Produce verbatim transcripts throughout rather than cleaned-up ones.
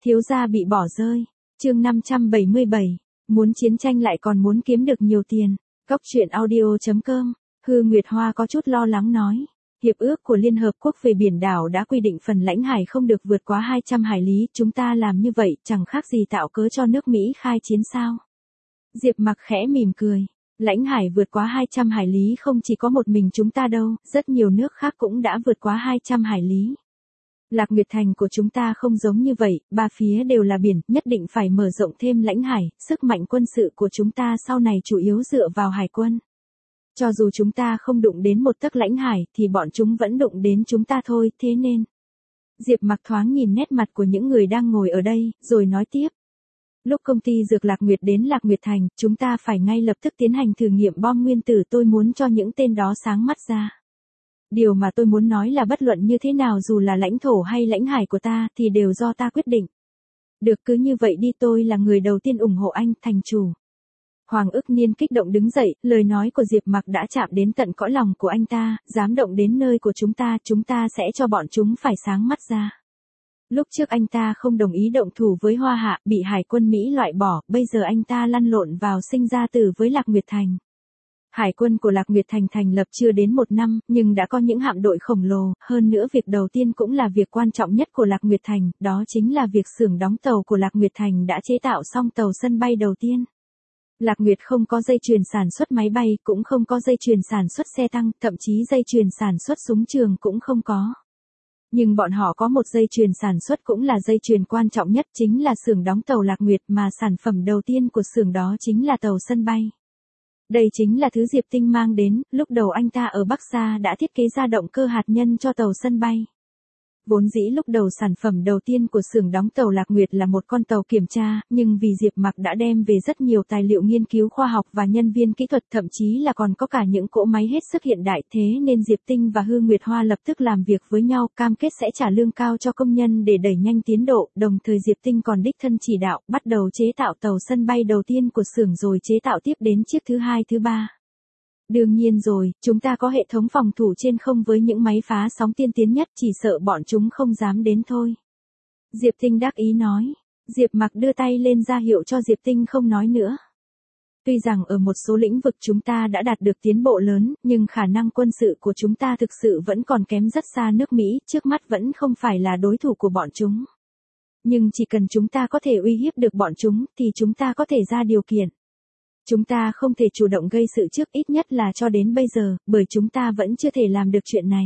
Thiếu gia bị bỏ rơi. Chương năm trăm bảy mươi bảy. Muốn chiến tranh lại còn muốn kiếm được nhiều tiền. Cốc truyện audio chấm com. Hư Nguyệt Hoa có chút lo lắng nói. Hiệp ước của Liên Hợp Quốc về biển đảo đã quy định phần lãnh hải không được vượt quá hai trăm hải lý. Chúng ta làm như vậy chẳng khác gì tạo cớ cho nước Mỹ khai chiến sao. Diệp Mặc khẽ mỉm cười. Lãnh hải vượt quá hai trăm hải lý không chỉ có một mình chúng ta đâu, rất nhiều nước khác cũng đã vượt quá hai trăm hải lý. Lạc Nguyệt Thành của chúng ta không giống như vậy, ba phía đều là biển, nhất định phải mở rộng thêm lãnh hải, sức mạnh quân sự của chúng ta sau này chủ yếu dựa vào hải quân. Cho dù chúng ta không đụng đến một tấc lãnh hải, thì bọn chúng vẫn đụng đến chúng ta thôi, thế nên. Diệp Mặc thoáng nhìn nét mặt của những người đang ngồi ở đây, rồi nói tiếp. Lúc công ty Dược Lạc Nguyệt đến Lạc Nguyệt Thành, chúng ta phải ngay lập tức tiến hành thử nghiệm bom nguyên tử, tôi muốn cho những tên đó sáng mắt ra. Điều mà tôi muốn nói là bất luận như thế nào dù là lãnh thổ hay lãnh hải của ta thì đều do ta quyết định. Được, cứ như vậy đi, tôi là người đầu tiên ủng hộ anh, thành chủ. Hoàng Ức Niên kích động đứng dậy, lời nói của Diệp Mặc đã chạm đến tận cõi lòng của anh ta, dám động đến nơi của chúng ta, chúng ta sẽ cho bọn chúng phải sáng mắt ra. Lúc trước anh ta không đồng ý động thủ với Hoa Hạ, bị hải quân Mỹ loại bỏ, bây giờ anh ta lăn lộn vào sinh ra tử với Lạc Nguyệt Thành. Hải quân của Lạc Nguyệt Thành thành lập chưa đến một năm, nhưng đã có những hạm đội khổng lồ, hơn nữa việc đầu tiên cũng là việc quan trọng nhất của Lạc Nguyệt Thành, đó chính là việc xưởng đóng tàu của Lạc Nguyệt Thành đã chế tạo xong tàu sân bay đầu tiên. Lạc Nguyệt không có dây chuyền sản xuất máy bay, cũng không có dây chuyền sản xuất xe tăng, thậm chí dây chuyền sản xuất súng trường cũng không có. Nhưng bọn họ có một dây chuyền sản xuất cũng là dây chuyền quan trọng nhất, chính là xưởng đóng tàu Lạc Nguyệt, mà sản phẩm đầu tiên của xưởng đó chính là tàu sân bay. Đây chính là thứ Diệp Tinh mang đến, lúc đầu anh ta ở Bắc Sa đã thiết kế ra động cơ hạt nhân cho tàu sân bay. Vốn dĩ lúc đầu sản phẩm đầu tiên của xưởng đóng tàu Lạc Nguyệt là một con tàu kiểm tra, nhưng vì Diệp Mặc đã đem về rất nhiều tài liệu nghiên cứu khoa học và nhân viên kỹ thuật, thậm chí là còn có cả những cỗ máy hết sức hiện đại, thế nên Diệp Tinh và Hư Nguyệt Hoa lập tức làm việc với nhau, cam kết sẽ trả lương cao cho công nhân để đẩy nhanh tiến độ, đồng thời Diệp Tinh còn đích thân chỉ đạo, bắt đầu chế tạo tàu sân bay đầu tiên của xưởng rồi chế tạo tiếp đến chiếc thứ hai thứ ba. Đương nhiên rồi, chúng ta có hệ thống phòng thủ trên không với những máy phá sóng tiên tiến nhất, chỉ sợ bọn chúng không dám đến thôi. Diệp Tinh đắc ý nói. Diệp Mặc đưa tay lên ra hiệu cho Diệp Tinh không nói nữa. Tuy rằng ở một số lĩnh vực chúng ta đã đạt được tiến bộ lớn, nhưng khả năng quân sự của chúng ta thực sự vẫn còn kém rất xa nước Mỹ, trước mắt vẫn không phải là đối thủ của bọn chúng. Nhưng chỉ cần chúng ta có thể uy hiếp được bọn chúng, thì chúng ta có thể ra điều kiện. Chúng ta không thể chủ động gây sự trước, ít nhất là cho đến bây giờ, bởi chúng ta vẫn chưa thể làm được chuyện này.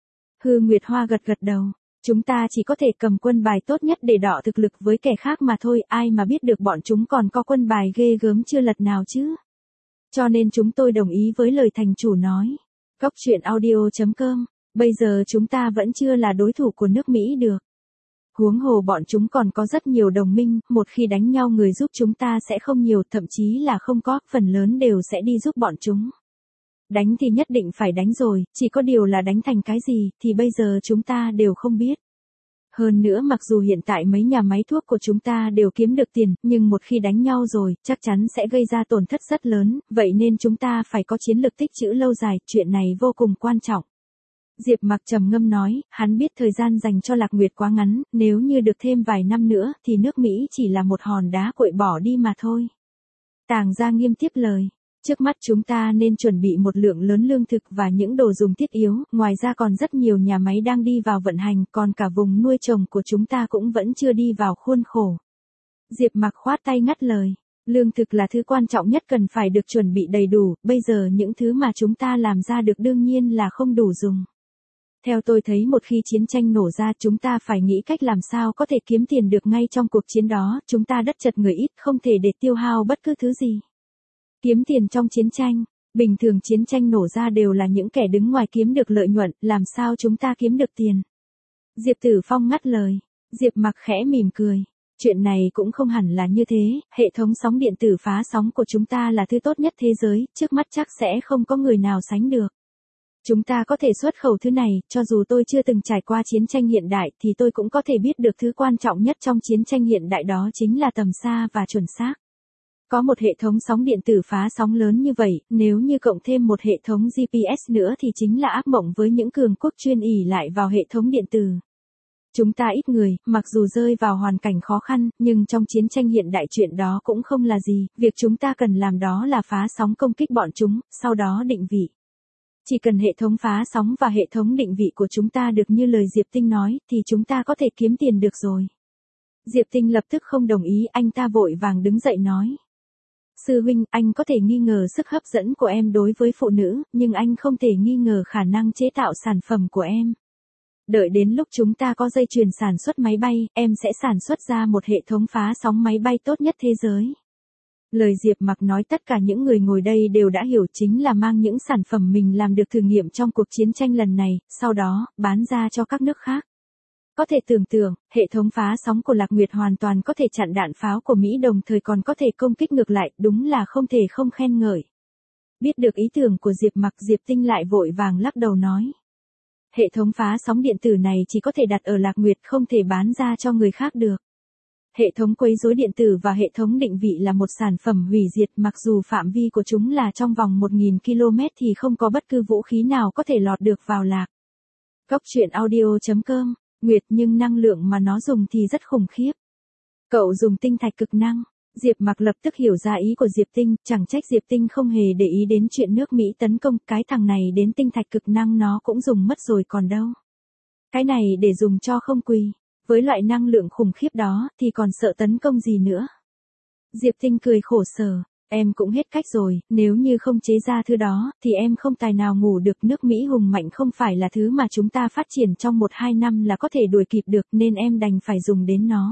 Hư Nguyệt Hoa gật gật đầu. Chúng ta chỉ có thể cầm quân bài tốt nhất để đọ thực lực với kẻ khác mà thôi, ai mà biết được bọn chúng còn có quân bài ghê gớm chưa lật nào chứ. Cho nên chúng tôi đồng ý với lời thành chủ nói. Cốc truyện audio chấm com. Bây giờ chúng ta vẫn chưa là đối thủ của nước Mỹ được. Huống hồ bọn chúng còn có rất nhiều đồng minh, một khi đánh nhau người giúp chúng ta sẽ không nhiều, thậm chí là không có, phần lớn đều sẽ đi giúp bọn chúng. Đánh thì nhất định phải đánh rồi, chỉ có điều là đánh thành cái gì, thì bây giờ chúng ta đều không biết. Hơn nữa mặc dù hiện tại mấy nhà máy thuốc của chúng ta đều kiếm được tiền, nhưng một khi đánh nhau rồi, chắc chắn sẽ gây ra tổn thất rất lớn, vậy nên chúng ta phải có chiến lược tích trữ lâu dài, chuyện này vô cùng quan trọng. Diệp Mặc trầm ngâm nói, hắn biết thời gian dành cho Lạc Nguyệt quá ngắn, nếu như được thêm vài năm nữa, thì nước Mỹ chỉ là một hòn đá cuội bỏ đi mà thôi. Tàng Gia Nghiêm tiếp lời, trước mắt chúng ta nên chuẩn bị một lượng lớn lương thực và những đồ dùng thiết yếu, ngoài ra còn rất nhiều nhà máy đang đi vào vận hành, còn cả vùng nuôi trồng của chúng ta cũng vẫn chưa đi vào khuôn khổ. Diệp Mặc khoát tay ngắt lời, lương thực là thứ quan trọng nhất, cần phải được chuẩn bị đầy đủ, bây giờ những thứ mà chúng ta làm ra được đương nhiên là không đủ dùng. Theo tôi thấy một khi chiến tranh nổ ra chúng ta phải nghĩ cách làm sao có thể kiếm tiền được ngay trong cuộc chiến đó, chúng ta đất chật người ít, không thể để tiêu hao bất cứ thứ gì. Kiếm tiền trong chiến tranh, bình thường chiến tranh nổ ra đều là những kẻ đứng ngoài kiếm được lợi nhuận, làm sao chúng ta kiếm được tiền? Diệp Tử Phong ngắt lời, Diệp Mặc khẽ mỉm cười. Chuyện này cũng không hẳn là như thế, hệ thống sóng điện tử phá sóng của chúng ta là thứ tốt nhất thế giới, trước mắt chắc sẽ không có người nào sánh được. Chúng ta có thể xuất khẩu thứ này, cho dù tôi chưa từng trải qua chiến tranh hiện đại thì tôi cũng có thể biết được thứ quan trọng nhất trong chiến tranh hiện đại, đó chính là tầm xa và chuẩn xác. Có một hệ thống sóng điện tử phá sóng lớn như vậy, nếu như cộng thêm một hệ thống giê pê ét nữa thì chính là ác mộng với những cường quốc chuyên ỷ lại vào hệ thống điện tử. Chúng ta ít người, mặc dù rơi vào hoàn cảnh khó khăn, nhưng trong chiến tranh hiện đại chuyện đó cũng không là gì, việc chúng ta cần làm đó là phá sóng công kích bọn chúng, sau đó định vị. Chỉ cần hệ thống phá sóng và hệ thống định vị của chúng ta được như lời Diệp Tinh nói, thì chúng ta có thể kiếm tiền được rồi. Diệp Tinh lập tức không đồng ý, anh ta vội vàng đứng dậy nói. Sư huynh, anh có thể nghi ngờ sức hấp dẫn của em đối với phụ nữ, nhưng anh không thể nghi ngờ khả năng chế tạo sản phẩm của em. Đợi đến lúc chúng ta có dây chuyền sản xuất máy bay, em sẽ sản xuất ra một hệ thống phá sóng máy bay tốt nhất thế giới. Lời Diệp Mặc nói tất cả những người ngồi đây đều đã hiểu, chính là mang những sản phẩm mình làm được thử nghiệm trong cuộc chiến tranh lần này, sau đó, bán ra cho các nước khác. Có thể tưởng tượng, hệ thống phá sóng của Lạc Nguyệt hoàn toàn có thể chặn đạn pháo của Mỹ đồng thời còn có thể công kích ngược lại, đúng là không thể không khen ngợi. Biết được ý tưởng của Diệp Mặc, Diệp Tinh lại vội vàng lắc đầu nói. Hệ thống phá sóng điện tử này chỉ có thể đặt ở Lạc Nguyệt, không thể bán ra cho người khác được. Hệ thống quấy rối điện tử và hệ thống định vị là một sản phẩm hủy diệt, mặc dù phạm vi của chúng là trong vòng một nghìn ki lô mét thì không có bất cứ vũ khí nào có thể lọt được vào Lạc. Góc truyện audio chấm com, Nguyệt, nhưng năng lượng mà nó dùng thì rất khủng khiếp. Cậu dùng tinh thạch cực năng. Diệp Mặc lập tức hiểu ra ý của Diệp Tinh, chẳng trách Diệp Tinh không hề để ý đến chuyện nước Mỹ tấn công, cái thằng này đến tinh thạch cực năng nó cũng dùng mất rồi còn đâu. Cái này để dùng cho không quỳ, với loại năng lượng khủng khiếp đó thì còn sợ tấn công gì nữa. Diệp Tinh cười khổ sở, em cũng hết cách rồi, nếu như không chế ra thứ đó thì em không tài nào ngủ được, nước Mỹ hùng mạnh không phải là thứ mà chúng ta phát triển trong một hai năm là có thể đuổi kịp được nên em đành phải dùng đến nó.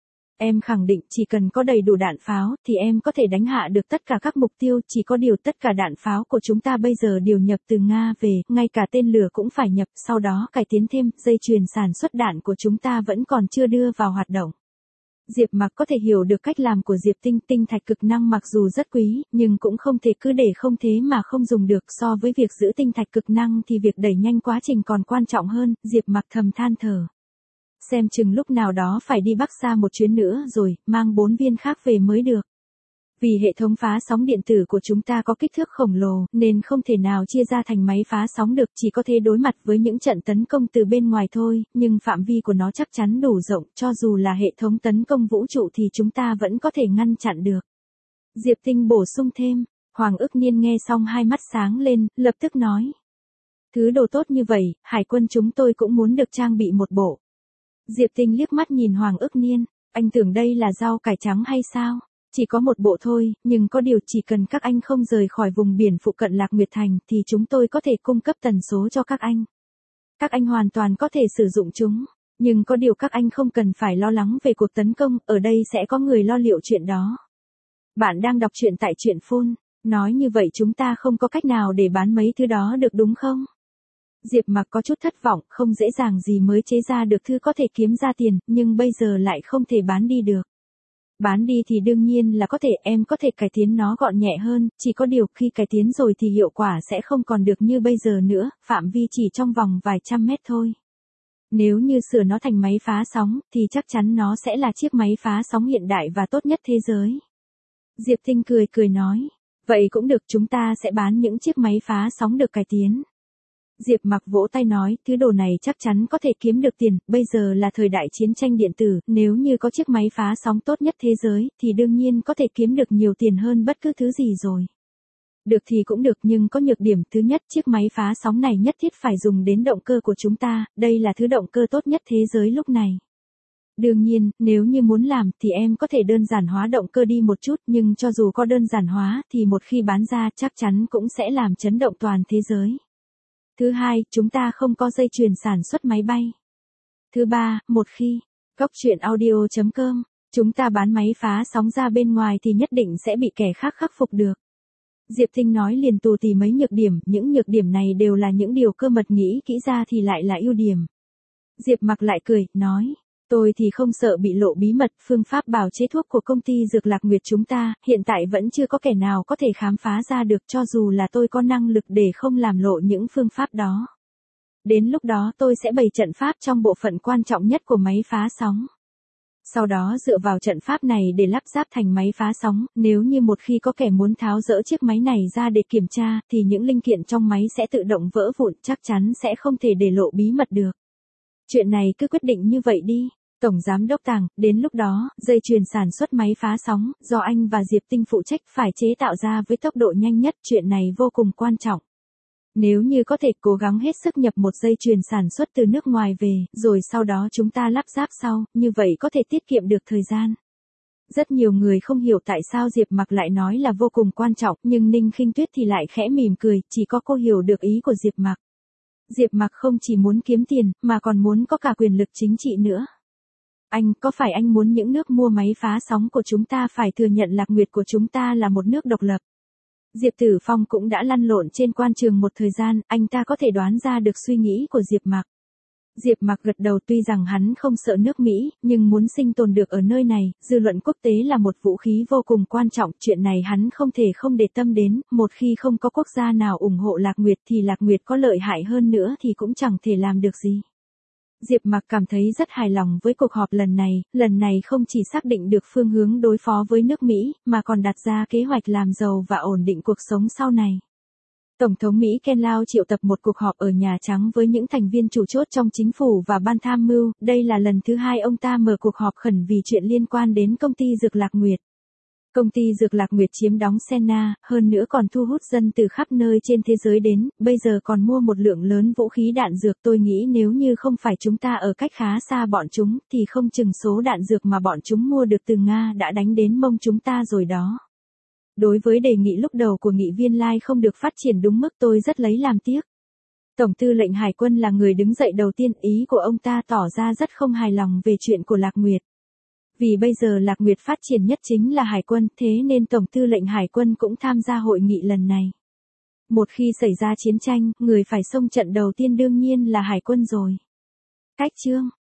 Em khẳng định chỉ cần có đầy đủ đạn pháo thì em có thể đánh hạ được tất cả các mục tiêu, chỉ có điều tất cả đạn pháo của chúng ta bây giờ đều nhập từ Nga về, ngay cả tên lửa cũng phải nhập, sau đó cải tiến thêm, dây chuyền sản xuất đạn của chúng ta vẫn còn chưa đưa vào hoạt động. Diệp Mặc có thể hiểu được cách làm của Diệp Tinh, tinh thạch cực năng mặc dù rất quý, nhưng cũng không thể cứ để không thế mà không dùng được, so với việc giữ tinh thạch cực năng thì việc đẩy nhanh quá trình còn quan trọng hơn, Diệp Mặc thầm than thở. Xem chừng lúc nào đó phải đi Bắc xa một chuyến nữa rồi, mang bốn viên khác về mới được. Vì hệ thống phá sóng điện tử của chúng ta có kích thước khổng lồ, nên không thể nào chia ra thành máy phá sóng được, chỉ có thể đối mặt với những trận tấn công từ bên ngoài thôi, nhưng phạm vi của nó chắc chắn đủ rộng, cho dù là hệ thống tấn công vũ trụ thì chúng ta vẫn có thể ngăn chặn được. Diệp Tinh bổ sung thêm, Hoàng Ức Niên nghe xong hai mắt sáng lên, lập tức nói. Thứ đồ tốt như vậy, hải quân chúng tôi cũng muốn được trang bị một bộ. Diệp Tinh liếc mắt nhìn Hoàng Ức Niên, anh tưởng đây là rau cải trắng hay sao? Chỉ có một bộ thôi, nhưng có điều chỉ cần các anh không rời khỏi vùng biển phụ cận Lạc Nguyệt Thành thì chúng tôi có thể cung cấp tần số cho các anh. Các anh hoàn toàn có thể sử dụng chúng, nhưng có điều các anh không cần phải lo lắng về cuộc tấn công, ở đây sẽ có người lo liệu chuyện đó. Bạn đang đọc truyện tại truyện phun, nói như vậy chúng ta không có cách nào để bán mấy thứ đó được đúng không? Diệp Mặc có chút thất vọng, không dễ dàng gì mới chế ra được thứ có thể kiếm ra tiền, nhưng bây giờ lại không thể bán đi được. Bán đi thì đương nhiên là có thể, em có thể cải tiến nó gọn nhẹ hơn, chỉ có điều khi cải tiến rồi thì hiệu quả sẽ không còn được như bây giờ nữa, phạm vi chỉ trong vòng vài trăm mét thôi. Nếu như sửa nó thành máy phá sóng, thì chắc chắn nó sẽ là chiếc máy phá sóng hiện đại và tốt nhất thế giới. Diệp Tinh cười cười nói, vậy cũng được, chúng ta sẽ bán những chiếc máy phá sóng được cải tiến. Diệp Mặc vỗ tay nói, thứ đồ này chắc chắn có thể kiếm được tiền, bây giờ là thời đại chiến tranh điện tử, nếu như có chiếc máy phá sóng tốt nhất thế giới, thì đương nhiên có thể kiếm được nhiều tiền hơn bất cứ thứ gì rồi. Được thì cũng được, nhưng có nhược điểm, thứ nhất, chiếc máy phá sóng này nhất thiết phải dùng đến động cơ của chúng ta, đây là thứ động cơ tốt nhất thế giới lúc này. Đương nhiên, nếu như muốn làm thì em có thể đơn giản hóa động cơ đi một chút, nhưng cho dù có đơn giản hóa thì một khi bán ra chắc chắn cũng sẽ làm chấn động toàn thế giới. Thứ hai, chúng ta không có dây chuyền sản xuất máy bay. Thứ ba, một khi, góc truyện audio chấm com, chúng ta bán máy phá sóng ra bên ngoài thì nhất định sẽ bị kẻ khác khắc phục được. Diệp Tinh nói liền tù tì mấy nhược điểm, những nhược điểm này đều là những điều cơ mật nghĩ kỹ ra thì lại là ưu điểm. Diệp Mặc lại cười, nói, tôi thì không sợ bị lộ bí mật, phương pháp bào chế thuốc của công ty Dược Lạc Nguyệt chúng ta, hiện tại vẫn chưa có kẻ nào có thể khám phá ra được, cho dù là tôi có năng lực để không làm lộ những phương pháp đó. Đến lúc đó tôi sẽ bày trận pháp trong bộ phận quan trọng nhất của máy phá sóng. Sau đó dựa vào trận pháp này để lắp ráp thành máy phá sóng, nếu như một khi có kẻ muốn tháo dỡ chiếc máy này ra để kiểm tra, thì những linh kiện trong máy sẽ tự động vỡ vụn, chắc chắn sẽ không thể để lộ bí mật được. Chuyện này cứ quyết định như vậy đi. Tổng Giám đốc Tàng, đến lúc đó, dây chuyền sản xuất máy phá sóng, do anh và Diệp Tinh phụ trách phải chế tạo ra với tốc độ nhanh nhất, chuyện này vô cùng quan trọng. Nếu như có thể cố gắng hết sức nhập một dây chuyền sản xuất từ nước ngoài về, rồi sau đó chúng ta lắp ráp sau, như vậy có thể tiết kiệm được thời gian. Rất nhiều người không hiểu tại sao Diệp Mặc lại nói là vô cùng quan trọng, nhưng Ninh Khinh Tuyết thì lại khẽ mỉm cười, chỉ có cô hiểu được ý của Diệp Mặc. Diệp Mặc không chỉ muốn kiếm tiền, mà còn muốn có cả quyền lực chính trị nữa. Anh, có phải anh muốn những nước mua máy phá sóng của chúng ta phải thừa nhận Lạc Nguyệt của chúng ta là một nước độc lập? Diệp Tử Phong cũng đã lăn lộn trên quan trường một thời gian, anh ta có thể đoán ra được suy nghĩ của Diệp Mặc. Diệp Mặc gật đầu, tuy rằng hắn không sợ nước Mỹ, nhưng muốn sinh tồn được ở nơi này, dư luận quốc tế là một vũ khí vô cùng quan trọng, chuyện này hắn không thể không để tâm đến, một khi không có quốc gia nào ủng hộ Lạc Nguyệt thì Lạc Nguyệt có lợi hại hơn nữa thì cũng chẳng thể làm được gì. Diệp Mặc cảm thấy rất hài lòng với cuộc họp lần này, lần này không chỉ xác định được phương hướng đối phó với nước Mỹ, mà còn đặt ra kế hoạch làm giàu và ổn định cuộc sống sau này. Tổng thống Mỹ Ken Lao triệu tập một cuộc họp ở Nhà Trắng với những thành viên chủ chốt trong chính phủ và ban tham mưu, đây là lần thứ hai ông ta mở cuộc họp khẩn vì chuyện liên quan đến công ty dược Lạc Nguyệt. Công ty dược Lạc Nguyệt chiếm đóng Senna, hơn nữa còn thu hút dân từ khắp nơi trên thế giới đến, bây giờ còn mua một lượng lớn vũ khí đạn dược, tôi nghĩ nếu như không phải chúng ta ở cách khá xa bọn chúng, thì không chừng số đạn dược mà bọn chúng mua được từ Nga đã đánh đến mông chúng ta rồi đó. Đối với đề nghị lúc đầu của nghị viên Lai không được phát triển đúng mức, tôi rất lấy làm tiếc. Tổng tư lệnh Hải quân là người đứng dậy đầu tiên, ý của ông ta tỏ ra rất không hài lòng về chuyện của Lạc Nguyệt. Vì bây giờ Lạc Nguyệt phát triển nhất chính là Hải quân, thế nên Tổng tư lệnh Hải quân cũng tham gia hội nghị lần này. Một khi xảy ra chiến tranh, người phải xông trận đầu tiên đương nhiên là Hải quân rồi. Cách chương